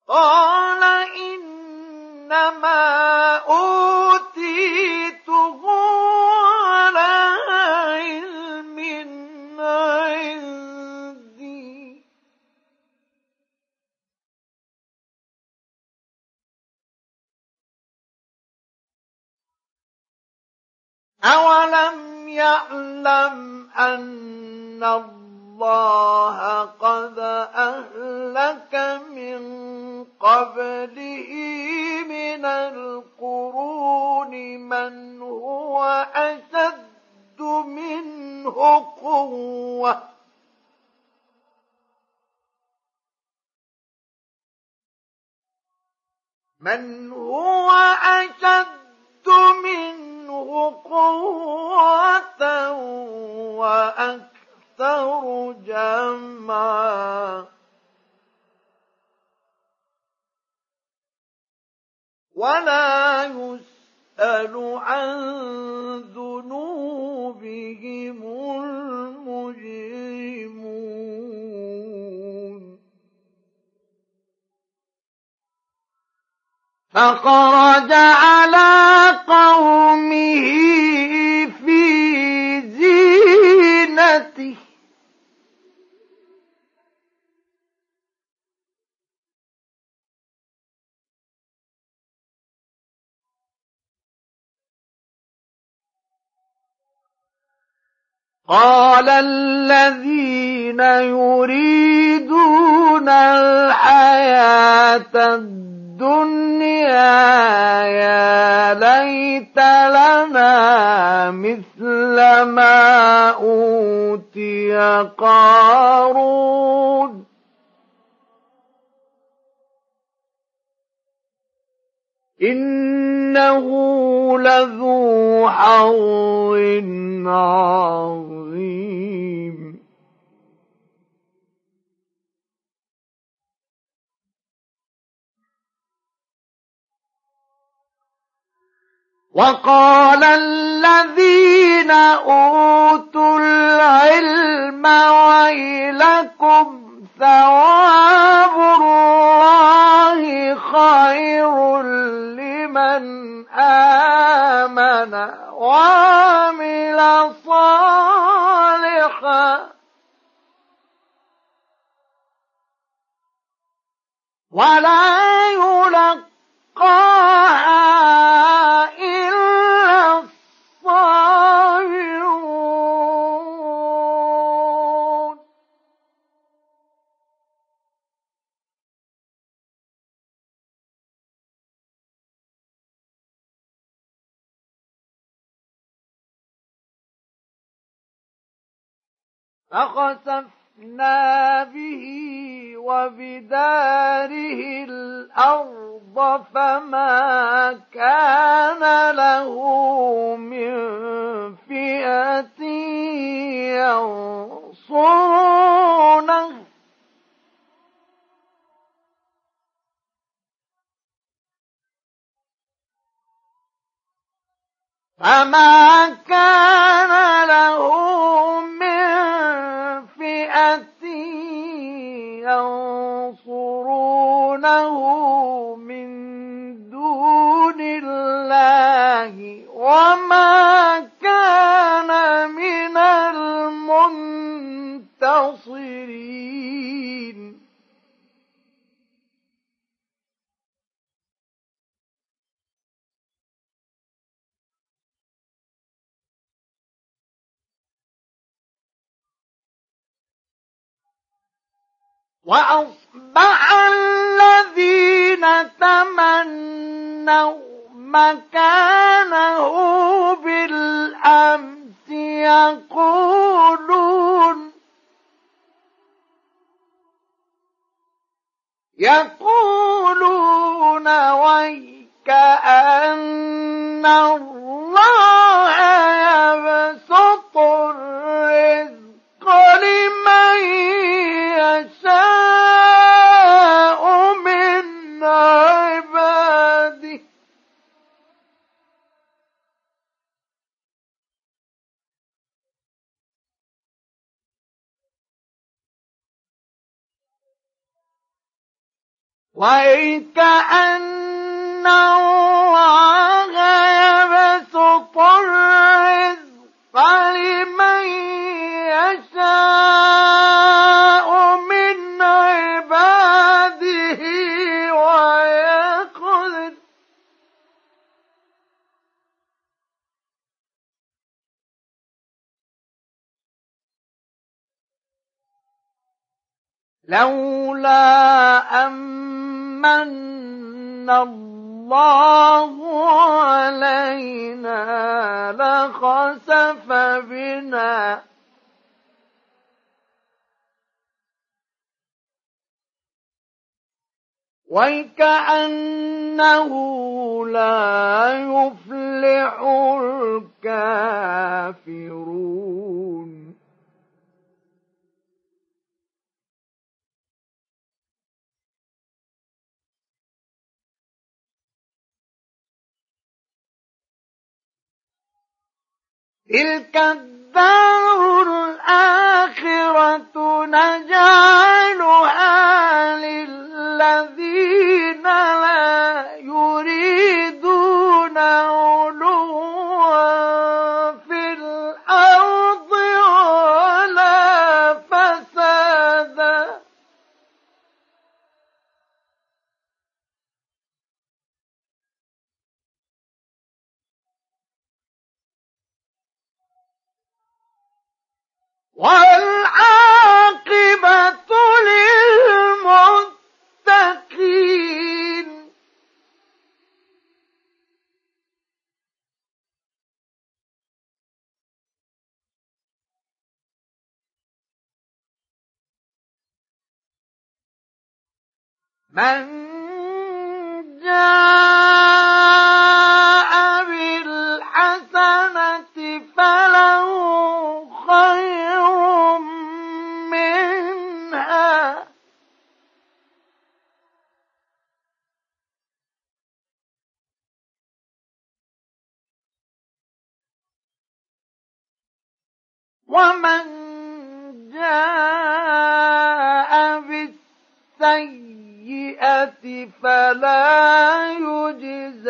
قال إنما أوتيته على علم عندي أولم يعلم أن الله قد أهلك من قبله من القرون من هو أشد منه قوة وأكثر جمعا ولا يسأل عن ذنوبهم المجرمون فخرج على قومه في زينته قال الذين يريدون الحياة الدنيا يا ليت لنا مثل ما أوتي قارون إنه لذو حظ عظيم وقال الذين أوتوا العلم ويلكم ثواب الله خير لمن آمن وعمل صالحا ولا يلقاها إلا الصابرون فخسفنا به وبداره الأرض فما كان له من فئة ينصرونه فما كان له من فئة ينصرونه من دون الله وما كان من المنتصرين وأصبح الذين تمنوا مكانه بالأمس يقولون ويكأن الله يبسط الرزق لمن يشاء من عباده وَكَأَنَّ اللَّهَ يَبْسُطُ الرِّزْقَ لِمَن يَشَاءُ مِنْ عِبَادِهِ وَيَقْدِرُ لولا أَمَّنَّ اللَّهُ عَلَيْنَا لَخَسَفَ بِنَا وَكَأَنَّهُ لَا يُفْلِحُ الْكَافِرُونَ تِلْكَ الدَّارُ الْآخِرَةُ نَجْعَلُهَا لِلَّذِينَ لَا يُرِيدُونَ عُلُوًّا فِي الْأَرْضِ وَلَا فَسَادًا وَالْعَاقِبَةُ لِلْمُتَّقِينَ مَنْ جَاءَ بِالْحَسَنَةِ فَلَهُ خَيْرٌ مِنْهَا وَمَنْ جَاءَ بِالسَّيِّئَةِ فَلَا يُجْزَىٰ